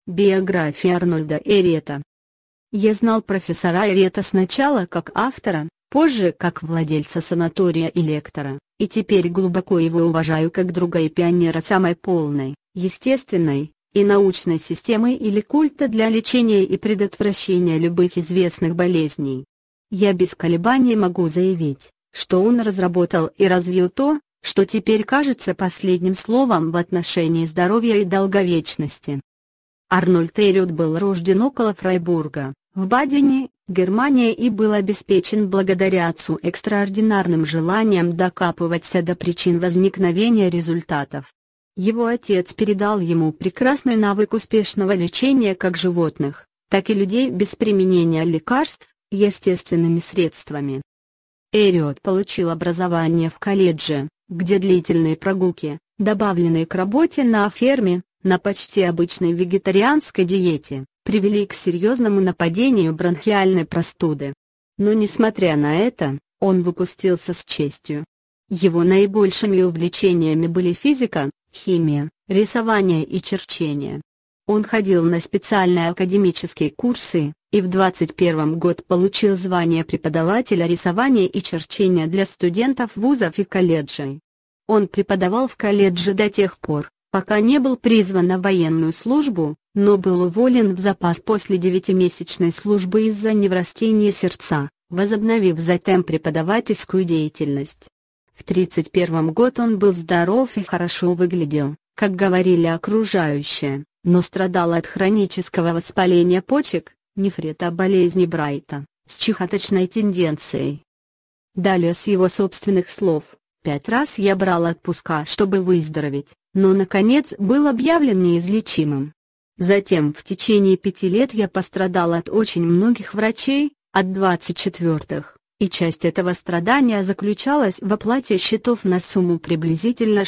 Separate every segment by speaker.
Speaker 1: Биография Арнольда Эрета. Я знал профессора Эрета сначала как автора, позже как владельца санатория и лектора, и теперь глубоко его уважаю как друга и пионера самой полной, естественной и научной системы или культа для лечения и предотвращения любых известных болезней. Я без колебаний могу заявить, что он разработал и развил то, что теперь кажется последним словом в отношении здоровья и долговечности. Арнольд Эрет был рожден около Фрайбурга, в Бадене, Германия, и был обеспечен благодаря отцу экстраординарным желанием докапываться до причин возникновения результатов. Его отец передал ему прекрасный навык успешного лечения как животных, так и людей без применения лекарств, естественными средствами. Эрет получил образование в колледже, где длительные прогулки, добавленные к работе на ферме, на почти обычной вегетарианской диете, привели к серьезному нападению бронхиальной простуды. Но несмотря на это, он выпустился с честью. Его наибольшими увлечениями были физика, химия, рисование и черчение. Он ходил на специальные академические курсы, и в 21 год получил звание преподавателя рисования и черчения для студентов вузов и колледжей. Он преподавал в колледже до тех пор, пока не был призван на военную службу, но был уволен в запас после 9-месячной службы из-за неврастения сердца, возобновив затем преподавательскую деятельность. В 31 год он был здоров и хорошо выглядел, как говорили окружающие, но страдал от хронического воспаления почек, нефрита, болезни Брайта, с чехоточной тенденцией. Далее с его собственных слов: 5 раз я брал отпуска, чтобы выздороветь, но наконец был объявлен неизлечимым. Затем в течение 5 лет я пострадал от очень многих врачей, от 24-х, и часть этого страдания заключалась в оплате счетов на сумму приблизительно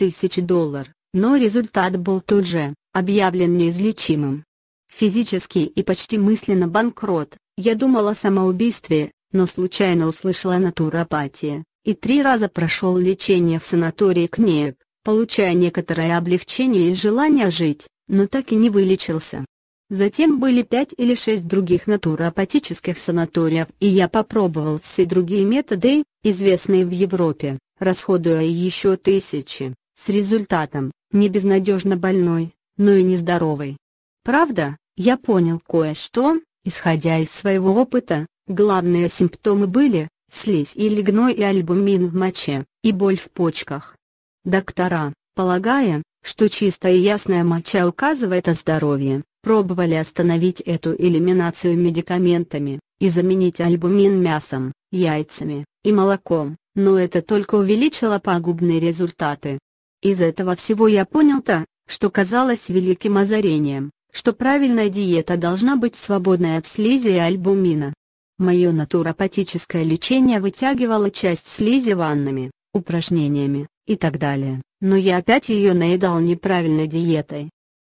Speaker 1: $6000, но результат был тот же, объявлен неизлечимым. Физически и почти мысленно банкрот, я думал о самоубийстве, но случайно услышал о натуропатии, и 3 раза прошел лечение в санатории Кнееп, получая некоторое облегчение и желание жить, но так и не вылечился. Затем были 5 или 6 других натуропатических санаториев, и я попробовал все другие методы, известные в Европе, расходуя еще тысячи, с результатом: не безнадежно больной, но и нездоровый. Правда, я понял кое-что, исходя из своего опыта. Главные симптомы были слизь или гной и альбумин в моче, и боль в почках. Доктора, полагая, что чистая и ясная моча указывает о здоровье, пробовали остановить эту элиминацию медикаментами, и заменить альбумин мясом, яйцами и молоком, но это только увеличило пагубные результаты. Из этого всего я понял то, что казалось великим озарением, что правильная диета должна быть свободной от слизи и альбумина. Мое натуропатическое лечение вытягивало часть слизи ваннами, упражнениями и так далее, но я опять ее наедал неправильной диетой.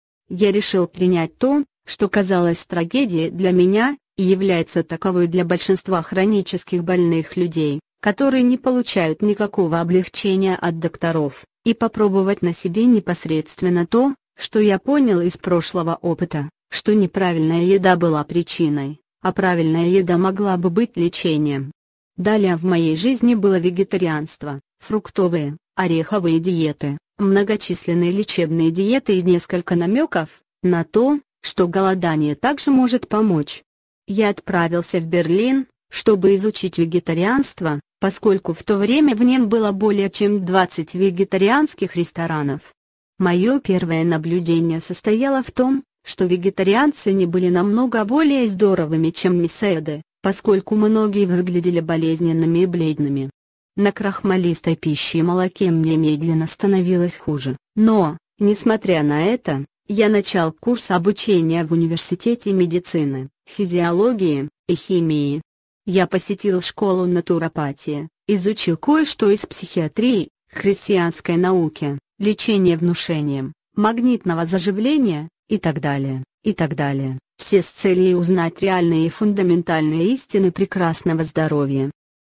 Speaker 1: Я решил принять то, что казалось трагедией для меня, и является таковой для большинства хронических больных людей, которые не получают никакого облегчения от докторов, и попробовать на себе непосредственно то, что я понял из прошлого опыта, что неправильная еда была причиной, а правильная еда могла бы быть лечением. Далее в моей жизни было вегетарианство, фруктовые, ореховые диеты, многочисленные лечебные диеты и несколько намеков на то, что голодание также может помочь. Я отправился в Берлин, чтобы изучить вегетарианство, поскольку в то время в нем было более чем 20 вегетарианских ресторанов. Мое первое наблюдение состояло в том, что вегетарианцы не были намного более здоровыми, чем мясоеды, поскольку многие выглядели болезненными и бледными. На крахмалистой пище и молоке мне медленно становилось хуже, но, несмотря на это, я начал курс обучения в университете медицины, физиологии и химии. Я посетил школу натуропатии, изучил кое-что из психиатрии, христианской науки, лечения внушением, магнитного заживления, и так далее, и так далее, все с целью узнать реальные и фундаментальные истины прекрасного здоровья.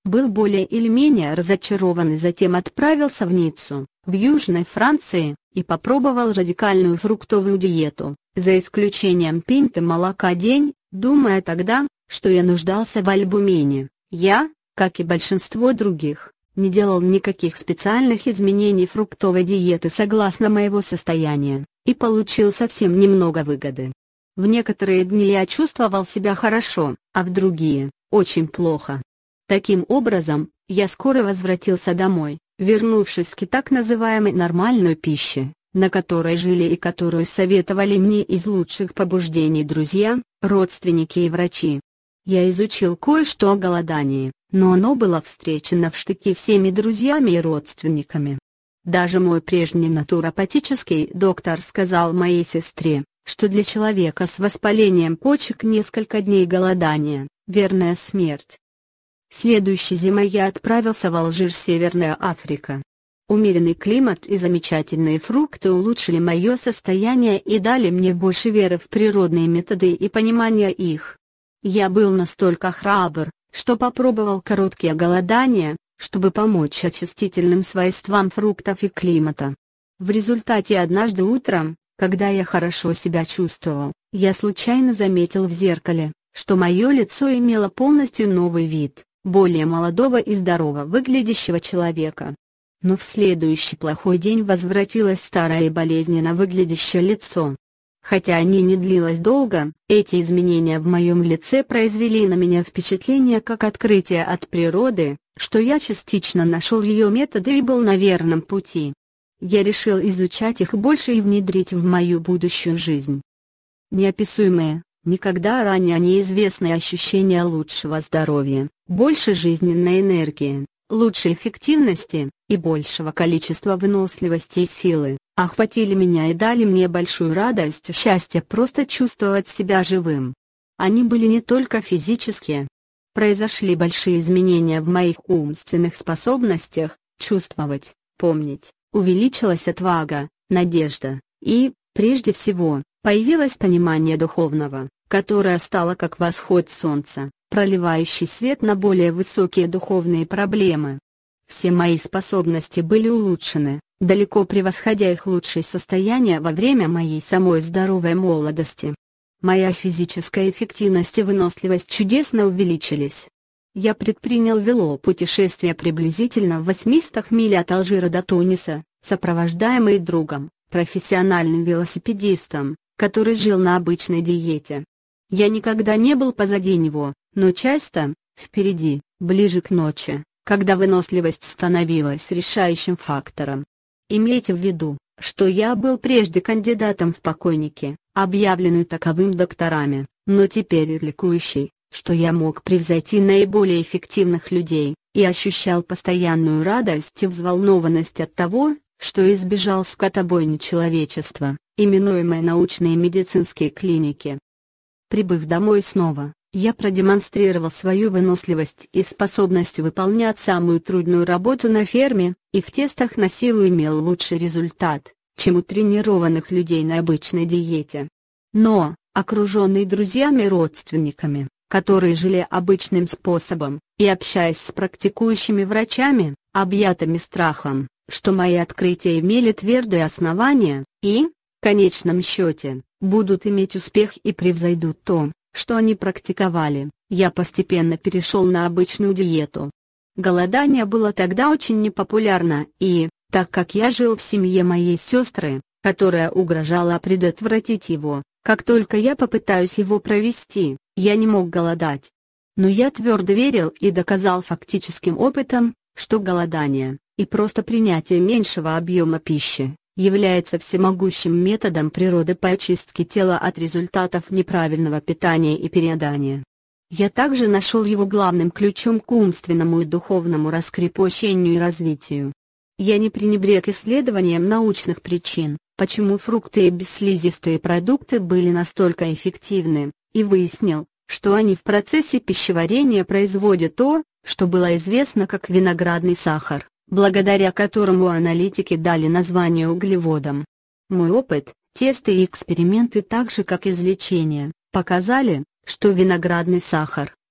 Speaker 1: Был более или менее разочарован и затем отправился в Ниццу, в Южной Франции, и попробовал радикальную фруктовую диету, за исключением пинты молока день, думая тогда, что я нуждался в альбумине. Я, как и большинство других, не делал никаких специальных изменений фруктовой диеты согласно моего состояния, и получил совсем немного выгоды. В некоторые дни я чувствовал себя хорошо, а в другие – очень плохо. Таким образом, я скоро возвратился домой, вернувшись к так называемой нормальной пище, на которой жили и которую советовали мне из лучших побуждений друзья, родственники и врачи. Я изучил кое-что о голодании, но оно было встречено в штыки всеми друзьями и родственниками. Даже мой прежний натуропатический доктор сказал моей сестре, что для человека с воспалением почек несколько дней голодания – верная смерть. Следующей зимой я отправился в Алжир, Северная Африка. Умеренный климат и замечательные фрукты улучшили мое состояние и дали мне больше веры в природные методы и понимания их. Я был настолько храбр, что попробовал короткие голодания, чтобы помочь очистительным свойствам фруктов и климата. В результате однажды утром, когда я хорошо себя чувствовал, я случайно заметил в зеркале, что мое лицо имело полностью новый вид, более молодого и здорово выглядящего человека. Но в следующий плохой день возвратилось старое и болезненно выглядящее лицо. Хотя они не длилось долго, эти изменения в моем лице произвели на меня впечатление как открытие от природы, что я частично нашел ее методы и был на верном пути. Я решил изучать их больше и внедрить в мою будущую жизнь. Неописуемые, никогда ранее неизвестные ощущения лучшего здоровья, больше жизненной энергии, лучшей эффективности и большего количества выносливости и силы охватили меня и дали мне большую радость и счастье просто чувствовать себя живым. Они были не только физические. Произошли большие изменения в моих умственных способностях, чувствовать, помнить, увеличилась отвага, надежда, и, прежде всего, появилось понимание духовного, которое стало как восход солнца, проливающий свет на более высокие духовные проблемы. Все мои способности были улучшены, далеко превосходя их лучшее состояние во время моей самой здоровой молодости. Моя физическая эффективность и выносливость чудесно увеличились. Я предпринял велопутешествие приблизительно в 800 миль от Алжира до Туниса, сопровождаемый другом, профессиональным велосипедистом, который жил на обычной диете. Я никогда не был позади него, но часто впереди, ближе к ночи, когда выносливость становилась решающим фактором. Имейте в виду, что я был прежде кандидатом в покойники, объявленный таковым докторами, но теперь ликующий, что я мог превзойти наиболее эффективных людей, и ощущал постоянную радость и взволнованность от того, что избежал скотобойни человечества, именуемой научные медицинские клиники. Прибыв домой снова, я продемонстрировал свою выносливость и способность выполнять самую трудную работу на ферме, и в тестах на силу имел лучший результат, чем у тренированных людей на обычной диете. Но, окруженный друзьями и родственниками, которые жили обычным способом, и общаясь с практикующими врачами, объятыми страхом, что мои открытия имели твердое основание, и, в конечном счете, будут иметь успех и превзойдут то, что они практиковали, я постепенно перешел на обычную диету. Голодание было тогда очень непопулярно и, так как я жил в семье моей сестры, которая угрожала предотвратить его, как только я попытаюсь его провести, я не мог голодать. Но я твердо верил и доказал фактическим опытом, что голодание, и просто принятие меньшего объема пищи, является всемогущим методом природы по очистке тела от результатов неправильного питания и переедания. Я также нашел его главным ключом к умственному и духовному раскрепощению и развитию. Я не пренебрег исследованием научных причин, почему фрукты и бесслизистые продукты были настолько эффективны, и выяснил, что они в процессе пищеварения производят то, что было известно как виноградный сахар, благодаря которому аналитики дали название углеводам. Мой опыт, тесты и эксперименты, так же как излечение, показали, что виноградный сахар,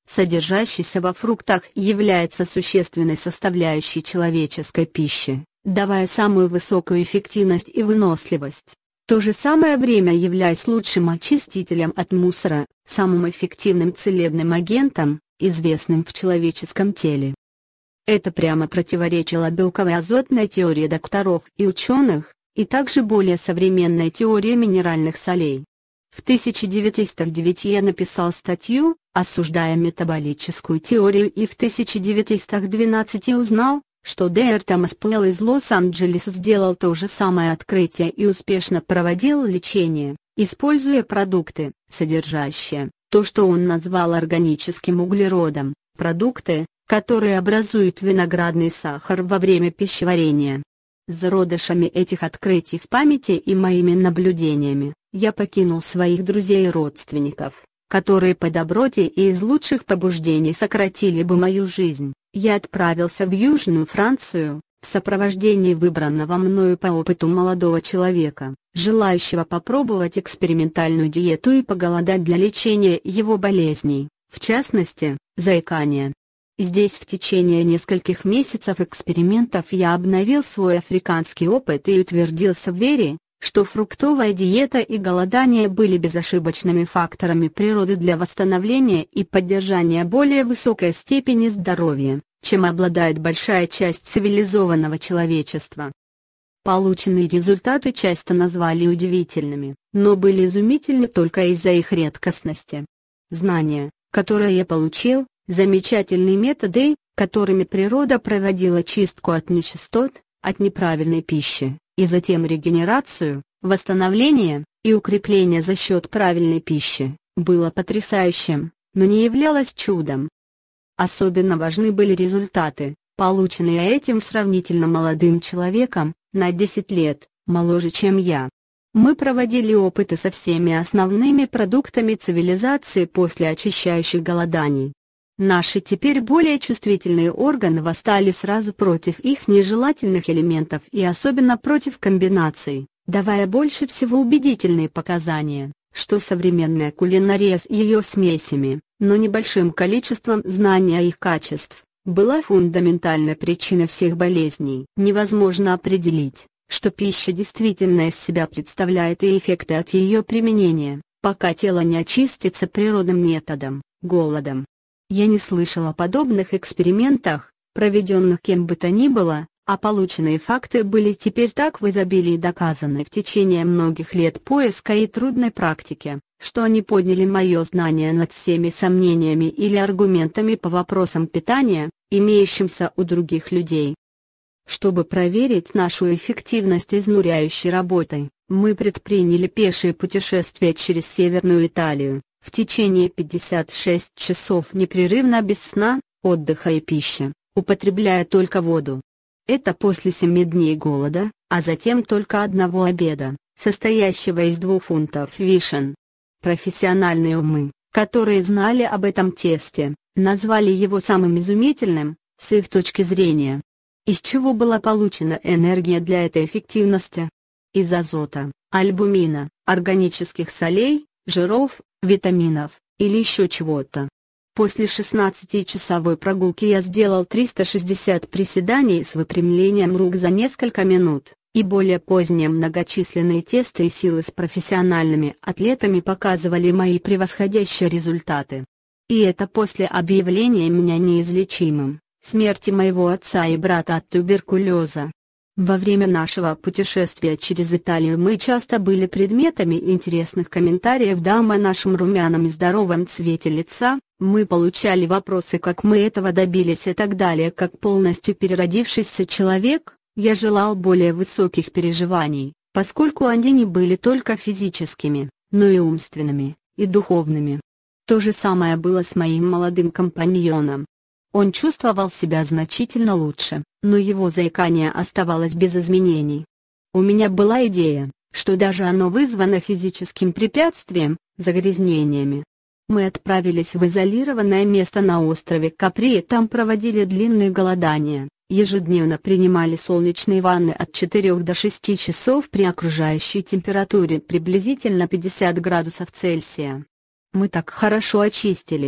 Speaker 1: содержащийся во фруктах, является существенной составляющей человеческой пищи, давая самую высокую эффективность и выносливость. В то же самое время являясь лучшим очистителем от мусора, самым эффективным целебным агентом, известным в человеческом теле. Это прямо противоречило белковой азотной теории докторов и ученых, и также более современной теории минеральных солей. В 1909 я написал статью, осуждая метаболическую теорию, и в 1912 узнал, что Д.Р. Томас Пэлл из Лос-Анджелеса сделал то же самое открытие и успешно проводил лечение, используя продукты, содержащие то, что он назвал органическим углеродом, продукты, которые образуют виноградный сахар во время пищеварения. Зародышами этих открытий в памяти и моими наблюдениями, я покинул своих друзей и родственников, которые по доброте и из лучших побуждений сократили бы мою жизнь. Я отправился в Южную Францию, в сопровождении выбранного мною по опыту молодого человека, желающего попробовать экспериментальную диету и поголодать для лечения его болезней, в частности, заикания. Здесь в течение нескольких месяцев экспериментов я обновил свой африканский опыт и утвердился в вере, что фруктовая диета и голодание были безошибочными факторами природы для восстановления и поддержания более высокой степени здоровья, чем обладает большая часть цивилизованного человечества. Полученные результаты часто назвали удивительными, но были изумительны только из-за их редкостности. Знания, которые я получил, замечательные методы, которыми природа проводила чистку от нечистот, от неправильной пищи, и затем регенерацию, восстановление и укрепление за счет правильной пищи, было потрясающим, но не являлось чудом. Особенно важны были результаты, полученные этим сравнительно молодым человеком, на 10 лет, моложе чем я. Мы проводили опыты со всеми основными продуктами цивилизации после очищающих голоданий. Наши теперь более чувствительные органы восстали сразу против их нежелательных элементов и особенно против комбинаций, давая больше всего убедительные показания, что современная кулинария с ее смесями, но небольшим количеством знаний о их качеств, была фундаментальной причиной всех болезней. Невозможно определить, что пища действительно из себя представляет и эффекты от ее применения, пока тело не очистится природным методом, голодом. Я не слышал о подобных экспериментах, проведенных кем бы то ни было, а полученные факты были теперь так в изобилии доказаны в течение многих лет поиска и трудной практики, что они подняли мое знание над всеми сомнениями или аргументами по вопросам питания, имеющимся у других людей. Чтобы проверить нашу эффективность изнуряющей работой, мы предприняли пешее путешествие через Северную Италию, в течение 56 часов непрерывно без сна, отдыха и пищи, употребляя только воду. Это после 7 дней голода, а затем только одного обеда, состоящего из 2 фунтов вишен. Профессиональные умы, которые знали об этом тесте, назвали его самым изумительным, с их точки зрения. Из чего была получена энергия для этой эффективности? Из азота, альбумина, органических солей, жиров, витаминов, или еще чего-то. После 16-часовой прогулки я сделал 360 приседаний с выпрямлением рук за несколько минут, и более поздние многочисленные тесты и силы с профессиональными атлетами показывали мои превосходящие результаты. И это после объявления меня неизлечимым, смерти моего отца и брата от туберкулеза. Во время нашего путешествия через Италию мы часто были предметами интересных комментариев дам о нашем румяном и здоровом цвете лица, мы получали вопросы, как мы этого добились и так далее. Как полностью переродившийся человек, я желал более высоких переживаний, поскольку они не были только физическими, но и умственными, и духовными. То же самое было с моим молодым компаньоном. Он чувствовал себя значительно лучше, но его заикание оставалось без изменений. У меня была идея, что даже оно вызвано физическим препятствием, загрязнениями. Мы отправились в изолированное место на острове Капри и там проводили длинные голодания, ежедневно принимали солнечные ванны от 4 до 6 часов при окружающей температуре приблизительно 50 градусов Цельсия. Мы так хорошо очистились,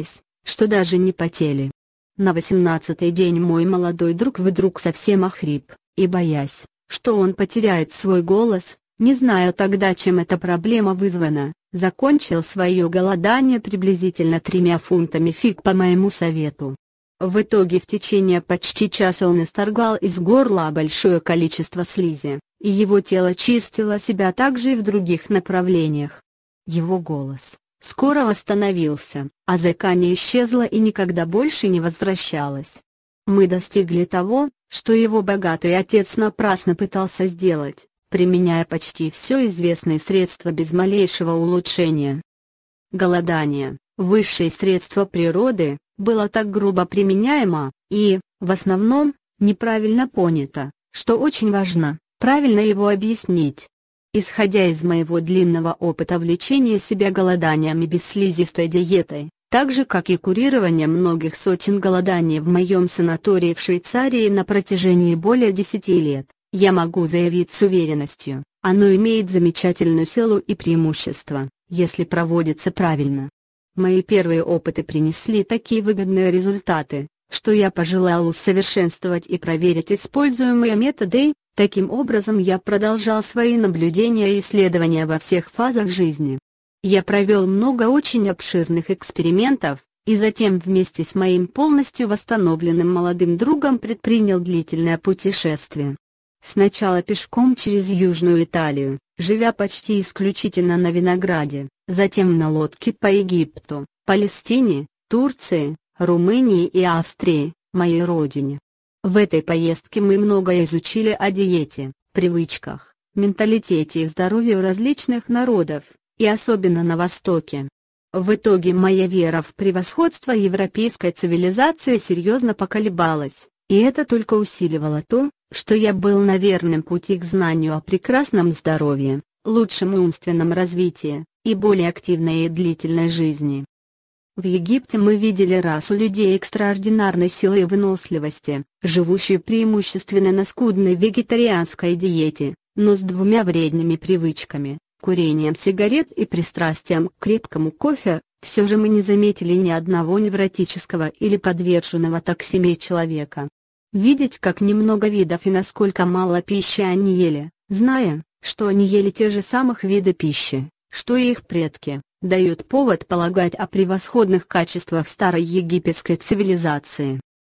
Speaker 1: что даже не потели. На 18-й день мой молодой друг вдруг совсем охрип, и боясь, что он потеряет свой голос, не зная тогда, чем эта проблема вызвана, закончил свое голодание приблизительно 3 фунтами фиг по моему совету. В итоге в течение почти часа он исторгал из горла большое количество слизи, и его тело чистило себя также и в других направлениях. Его голос скоро восстановился, а зыкание исчезло и никогда больше не возвращалось. Мы достигли того, что его богатый отец напрасно пытался сделать, применяя почти все известные средства без малейшего улучшения. Голодание, высшее средство природы, было так грубо применяемо, и, в основном, неправильно понято, что очень важно, правильно его объяснить. Исходя из моего длинного опыта в лечении себя голоданием и бесслизистой диетой, так же как и курирование многих сотен голоданий в моем санатории в Швейцарии на протяжении более 10 лет, я могу заявить с уверенностью, оно имеет замечательную силу и преимущество, если проводится правильно. Мои первые опыты принесли такие выгодные результаты, что я пожелал усовершенствовать и проверить используемые методы. Таким образом я продолжал свои наблюдения и исследования во всех фазах жизни. Я провел много очень обширных экспериментов, и затем вместе с моим полностью восстановленным молодым другом предпринял длительное путешествие. Сначала пешком через Южную Италию, живя почти исключительно на винограде, затем на лодке по Египту, Палестине, Турции, Румынии и Австрии, моей родине. В этой поездке мы многое изучили о диете, привычках, менталитете и здоровье различных народов, и особенно на Востоке. В итоге моя вера в превосходство европейской цивилизации серьезно поколебалась, и это только усиливало то, что я был на верном пути к знанию о прекрасном здоровье, лучшем умственном развитии, и более активной и длительной жизни. В Египте мы видели расу людей экстраординарной силы и выносливости, живущую преимущественно на скудной вегетарианской диете, но с 2 вредными привычками – курением сигарет и пристрастием к крепкому кофе. Все же мы не заметили ни одного невротического или подверженного токсиме человека. Видеть, как немного видов и насколько мало пищи они ели, зная, что они ели те же самых виды пищи, что и их предки, дает повод полагать о превосходных качествах старой египетской цивилизации.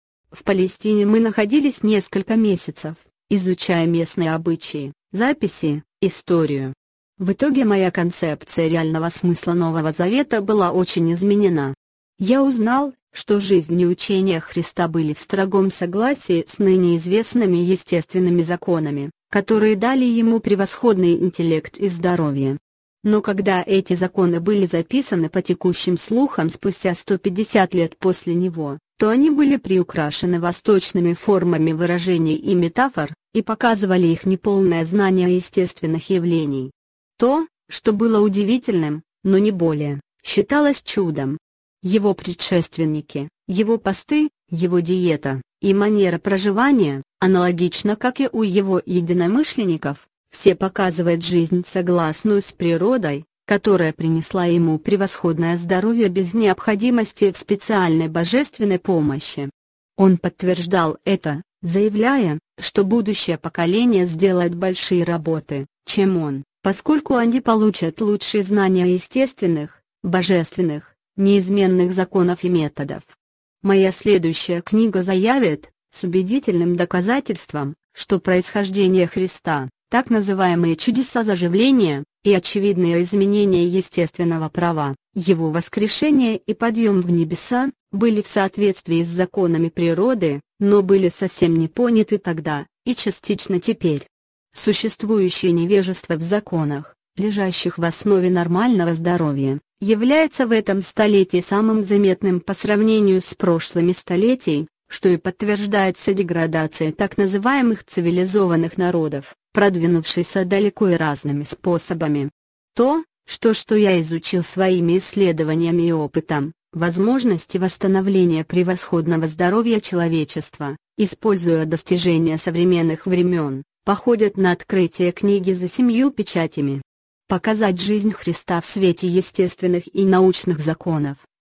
Speaker 1: В Палестине мы находились несколько месяцев, изучая местные обычаи, записи, историю. В итоге моя концепция реального смысла Нового Завета была очень изменена. Я узнал, что жизнь и учения Христа были в строгом согласии с ныне известными естественными законами, которые дали ему превосходный интеллект и здоровье. Но когда эти законы были записаны по текущим слухам спустя 150 лет после него, то они были приукрашены восточными формами выражений и метафор, и показывали их неполное знание естественных явлений. То, что было удивительным, но не более, считалось чудом. Его предшественники, его посты, его диета и манера проживания, аналогично как и у его единомышленников, все показывают жизнь согласную с природой, которая принесла ему превосходное здоровье без необходимости в специальной божественной помощи. Он подтверждал это, заявляя, что будущее поколение сделает большие работы, чем он, поскольку они получат лучшие знания естественных, божественных, неизменных законов и методов. Моя следующая книга заявит, с убедительным доказательством, что происхождение Христа, так называемые чудеса заживления, и очевидные изменения естественного права, его воскрешение и подъем в небеса, были в соответствии с законами природы, но были совсем не поняты тогда, и частично теперь. Существующее невежество в законах, лежащих в основе нормального здоровья, является в этом столетии самым заметным по сравнению с прошлыми столетиями, что и подтверждается деградацией так называемых цивилизованных народов, продвинувшейся далеко и разными способами. То, что я изучил своими исследованиями и опытом, возможности восстановления превосходного здоровья человечества, используя достижения современных времен, походят на открытие книги за 7 печатями. Показать жизнь Христа в свете естественных и научных законов,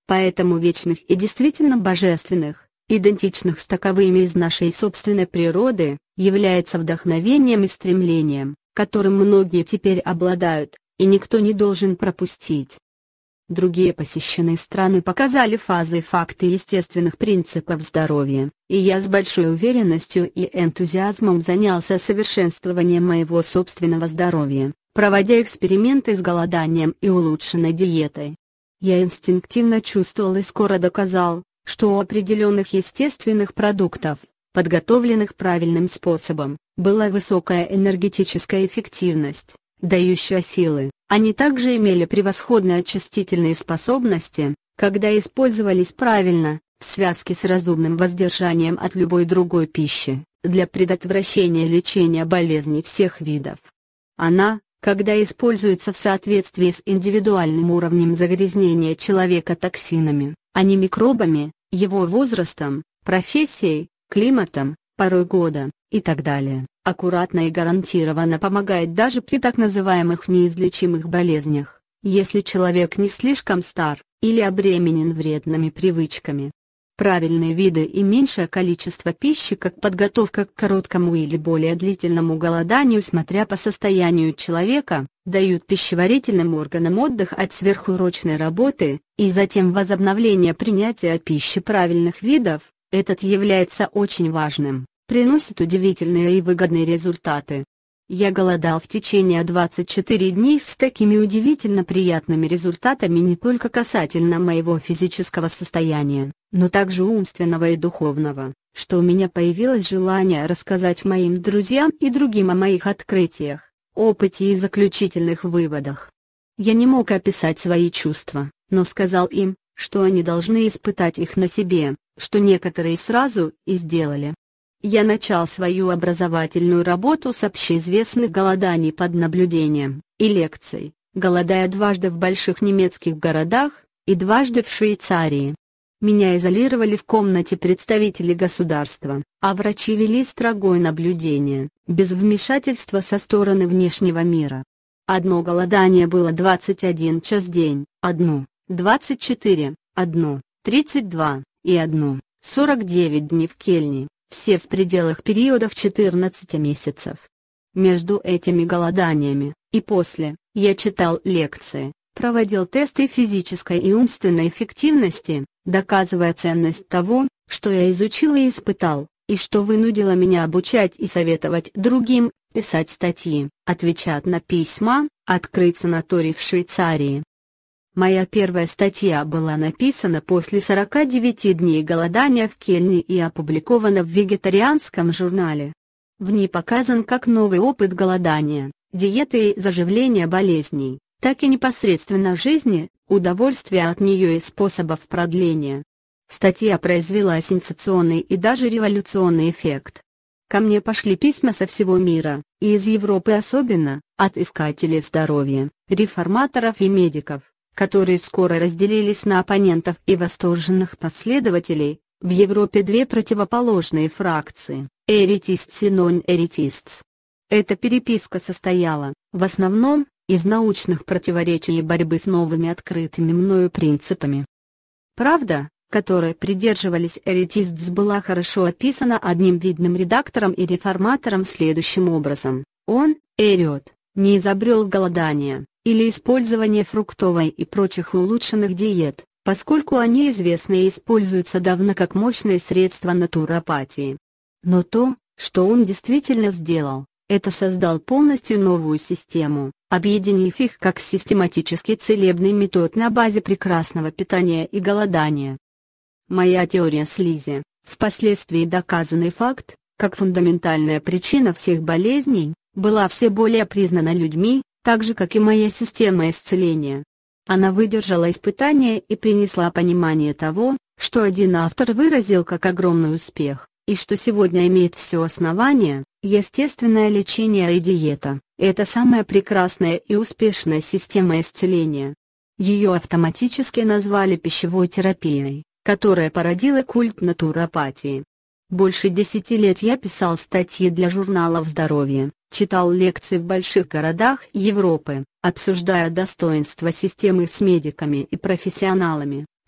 Speaker 1: Поэтому вечных и действительно божественных, идентичных с таковыми из нашей собственной природы, является вдохновением и стремлением, которым многие теперь обладают, и никто не должен пропустить. Другие посещенные страны показали фазы и факты естественных принципов здоровья, и я с большой уверенностью и энтузиазмом занялся совершенствованием моего собственного здоровья, проводя эксперименты с голоданием и улучшенной диетой. Я инстинктивно чувствовал и скоро доказал, что у определенных естественных продуктов, подготовленных правильным способом, была высокая энергетическая эффективность, дающая силы. Они также имели превосходные очистительные способности, когда использовались правильно, в связке с разумным воздержанием от любой другой пищи, для предотвращения и лечения болезней всех видов. Она, когда используется в соответствии с индивидуальным уровнем загрязнения человека токсинами, а не микробами, его возрастом, профессией, климатом, порой года, и так далее, аккуратно и гарантированно помогает даже при так называемых неизлечимых болезнях, если человек не слишком стар, или обременен вредными привычками. Правильные виды и меньшее количество пищи как подготовка к короткому или более длительному голоданию смотря по состоянию человека, дают пищеварительным органам отдых от сверхурочной работы, и затем возобновление принятия пищи правильных видов, этот является очень важным, приносит удивительные и выгодные результаты. Я голодал в течение 24 дней с такими удивительно приятными результатами не только касательно моего физического состояния, но также умственного и духовного, что у меня появилось желание рассказать моим друзьям и другим о моих открытиях, опыте и заключительных выводах. Я не мог описать свои чувства, но сказал им, что они должны испытать их на себе, что некоторые сразу и сделали. Я начал свою образовательную работу с общеизвестных голоданий под наблюдением и лекций, голодая дважды в больших немецких городах и дважды в Швейцарии. Меня изолировали в комнате представители государства, а врачи вели строгое наблюдение, без вмешательства со стороны внешнего мира. Одно голодание было 21 час в день, одно, 24, одно, 32 и одно, 49 дней в Кельне. Все в пределах периодов 14 месяцев. Между этими голоданиями, и после, я читал лекции, проводил тесты физической и умственной эффективности, доказывая ценность того, что я изучил и испытал, и что вынудило меня обучать и советовать другим, писать статьи, отвечать на письма, открыть санаторий в Швейцарии. Моя первая статья была написана после 49 дней голодания в Кельне и опубликована в вегетарианском журнале. В ней показан как новый опыт голодания, диеты и заживления болезней, так и непосредственно жизни, удовольствия от нее и способов продления. Статья произвела сенсационный и даже революционный эффект. Ко мне пошли письма со всего мира, и из Европы особенно, от искателей здоровья, реформаторов и медиков, которые скоро разделились на оппонентов и восторженных последователей. В Европе две противоположные фракции – эретистс и нон-эретистс. Эта переписка состояла, в основном, из научных противоречий и борьбы с новыми открытыми мною принципами. Правда, которой придерживались эретистс, была хорошо описана одним видным редактором и реформатором следующим образом: он, Эриот, не изобрел голодание или использование фруктовой и прочих улучшенных диет, поскольку они известны и используются давно как мощные средства натуропатии. Но то, что он действительно сделал, это создал полностью новую систему, объединив их как систематический целебный метод на базе прекрасного питания и голодания. Моя теория слизи, впоследствии доказанный факт, как фундаментальная причина всех болезней, была все более признана людьми, так же как и моя система исцеления. Она выдержала испытания и принесла понимание того, что один автор выразил как огромный успех, и что сегодня имеет все основание. Естественное лечение и диета – это самая прекрасная и успешная система исцеления. Ее автоматически назвали пищевой терапией, которая породила культ натуропатии. Больше 10 лет я писал статьи для журналов здоровья, читал лекции в больших городах Европы, обсуждая достоинства системы с медиками и профессионалами,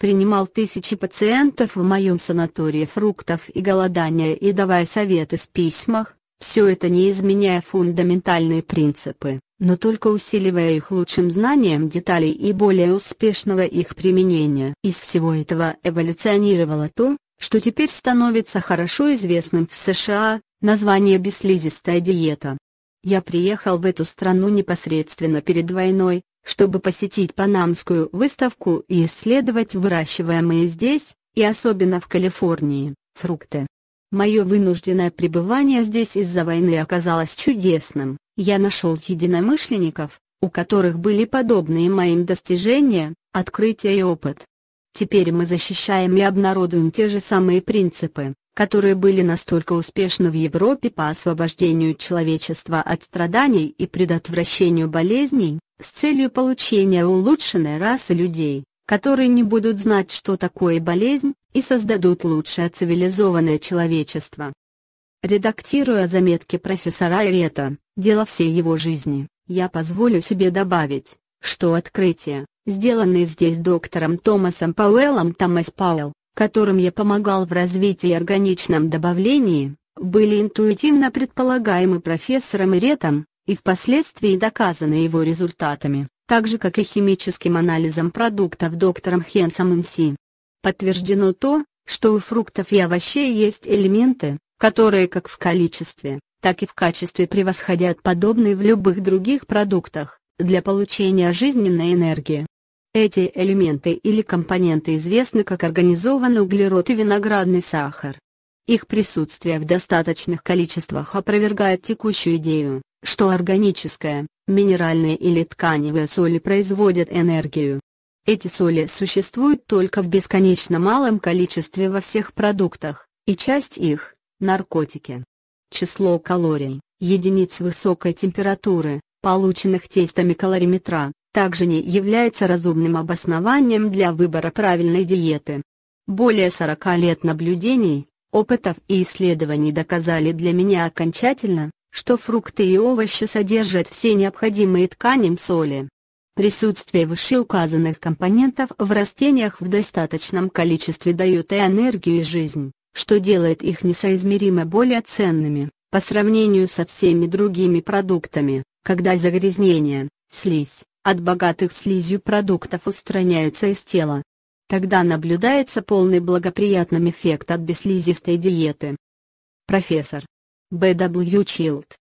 Speaker 1: принимал тысячи пациентов в моем санатории фруктов и голодания и давая советы в письмах, все это не изменяя фундаментальные принципы, но только усиливая их лучшим знанием деталей и более успешного их применения. Из всего этого эволюционировало то, что теперь становится хорошо известным в США, название «бесслизистая диета». Я приехал в эту страну непосредственно перед войной, чтобы посетить Панамскую выставку и исследовать выращиваемые здесь, и особенно в Калифорнии, фрукты. Мое вынужденное пребывание здесь из-за войны оказалось чудесным. Я нашел единомышленников, у которых были подобные моим достижения, открытия и опыт. Теперь мы защищаем и обнародуем те же самые принципы, которые были настолько успешны в Европе по освобождению человечества от страданий и предотвращению болезней, с целью получения улучшенной расы людей, которые не будут знать, что такое болезнь, и создадут лучшее цивилизованное человечество. Редактируя заметки профессора Эрета, дело всей его жизни, я позволю себе добавить, что открытия, сделанные здесь доктором Томасом Пауэллом Томас Пауэлл, которым я помогал в развитии и органичном добавлении, были интуитивно предполагаемы профессором Эретом, и впоследствии доказаны его результатами, так же как и химическим анализом продуктов доктором Хенсом Нси. Подтверждено то, что у фруктов и овощей есть элементы, которые как в количестве, так и в качестве превосходят подобные в любых других продуктах, для получения жизненной энергии. Эти элементы или компоненты известны как организованный углерод и виноградный сахар. Их присутствие в достаточных количествах опровергает текущую идею, что органическая, минеральные или тканевые соли производят энергию. Эти соли существуют только в бесконечно малом количестве во всех продуктах, и часть их – наркотики. Число калорий, единиц высокой температуры, полученных тестами калориметра, также не является разумным обоснованием для выбора правильной диеты. Более 40 лет наблюдений, опытов и исследований доказали для меня окончательно, что фрукты и овощи содержат все необходимые тканям соли. Присутствие вышеуказанных компонентов в растениях в достаточном количестве дает и энергию, и жизнь, что делает их несоизмеримо более ценными, по сравнению со всеми другими продуктами, когда загрязнения, слизь, от богатых слизью продуктов устраняются из тела. Тогда наблюдается полный благоприятный эффект от бесслизистой диеты. Профессор Б.В. Чилд